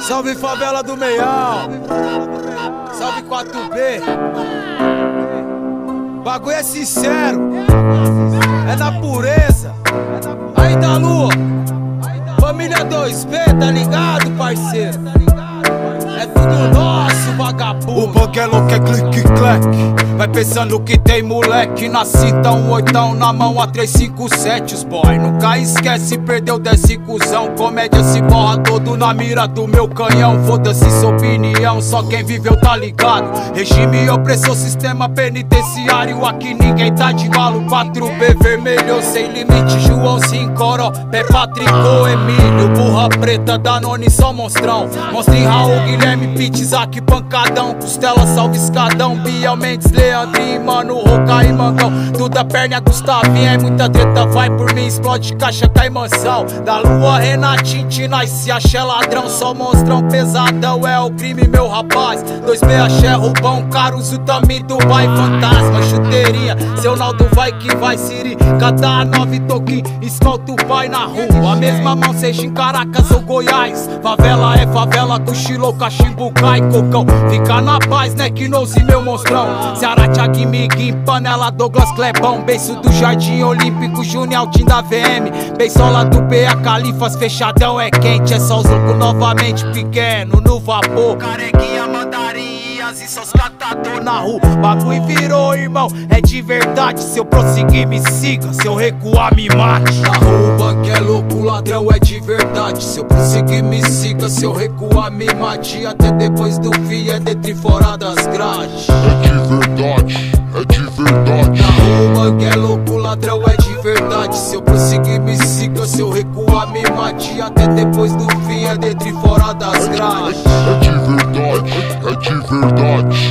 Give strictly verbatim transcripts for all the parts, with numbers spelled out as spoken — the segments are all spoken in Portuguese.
Salve favela do Meião, salve quatro B. Bagulho é sincero, é na pureza. Aí da lua, família dois B, tá ligado, parceiro? É tudo nosso, vagabundo. O bug é louco, é clique-clack. Vai pensando que tem moleque. Na cinta, um oitão na mão, a três cinco sete. Os boy nunca esquece, perdeu desse cuzão. Comédia se borra todo na mira do meu canhão. Foda-se sua opinião, só quem viveu tá ligado. Regime opressor, sistema penitenciário. Aqui ninguém tá de malo. quatro B vermelho, sem limite. João Cincoró, Peppa Tricô, Emílio. Burra preta, Danone, só monstrão. Monstrinho, Raul, Guilherme, Pitt, Isaac, pancadão. Costela, salve, escadão. Biel Mendes, Leandrinho, mano, Roca e Mangão. Tudo a perna, Gustavinha. É muita treta, vai por mim. Explode caixa, cai mansão. Da lua, Renatinho, Tinai, se achar ladrão. Só monstrão, pesadão, é o crime, meu rapaz. dois B, axé, roubão, Caruso, também Dubai, fantasma, chuteirinha. Seu Naldo vai que vai, Siri. Cada nove toquinho, escolta o pai na rua. A mesma mão, seja em Caracas ou Goiás. Favela é favela, cochilou, cachimbo, cai, cocão. Fica na paz, né, que não se meu monstrão. Ceará, Thiago, Miguim, Panela, Douglas, Clebão. Beiço do Jardim Olímpico, Júnior, Altim da V M. Beisola do P A, Califas, fechadão é quente. É só os loucos novamente, pequeno, no vapor. Carequinha, mandarim, e seus catador na rua. Bagulho virou, irmão, é de verdade. Se eu prosseguir, me siga, se eu recuar, me mate. Na rua, o banco é louco, o ladrão é de verdade. Se eu prosseguir, me siga, se eu recuar, me mate. Até depois do fim, é dentro e fora das grades. É de verdade, é de verdade. Na rua, o banco é louco, o ladrão é de verdade. Se eu prosseguir, me siga, se eu recuar, me mate. Até depois do fim, é dentro e fora das grades. É de verdade, é de verdade.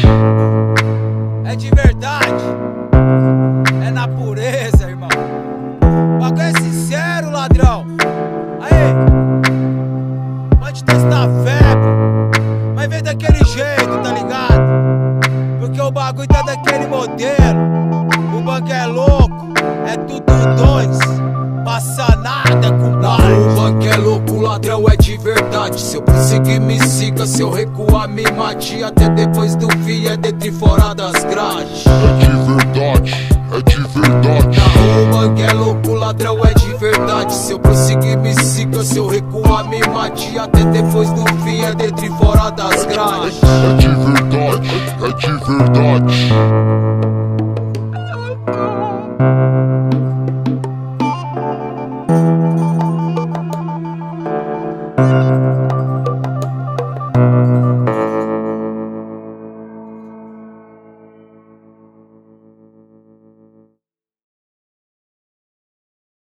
É de verdade, é na pureza, irmão. Bagulho é sincero, ladrão. Aí, pode testar febre, mas vem daquele jeito, tá ligado? Porque o bagulho tá daquele modelo. O banco é louco, é tudo dois. Passa nada com bala. O banco é louco, o ladrão é de verdade. Se eu prosseguir, me siga, se eu recuar, me mate. Até depois do fim, é dentro e fora das grades. É de verdade, é de verdade. Na rua, o banco é louco, o ladrão é de verdade. Se eu prosseguir, me siga, se eu recuar, me mate. Até depois do fim, é dentro e fora das grades. É de verdade, é de verdade.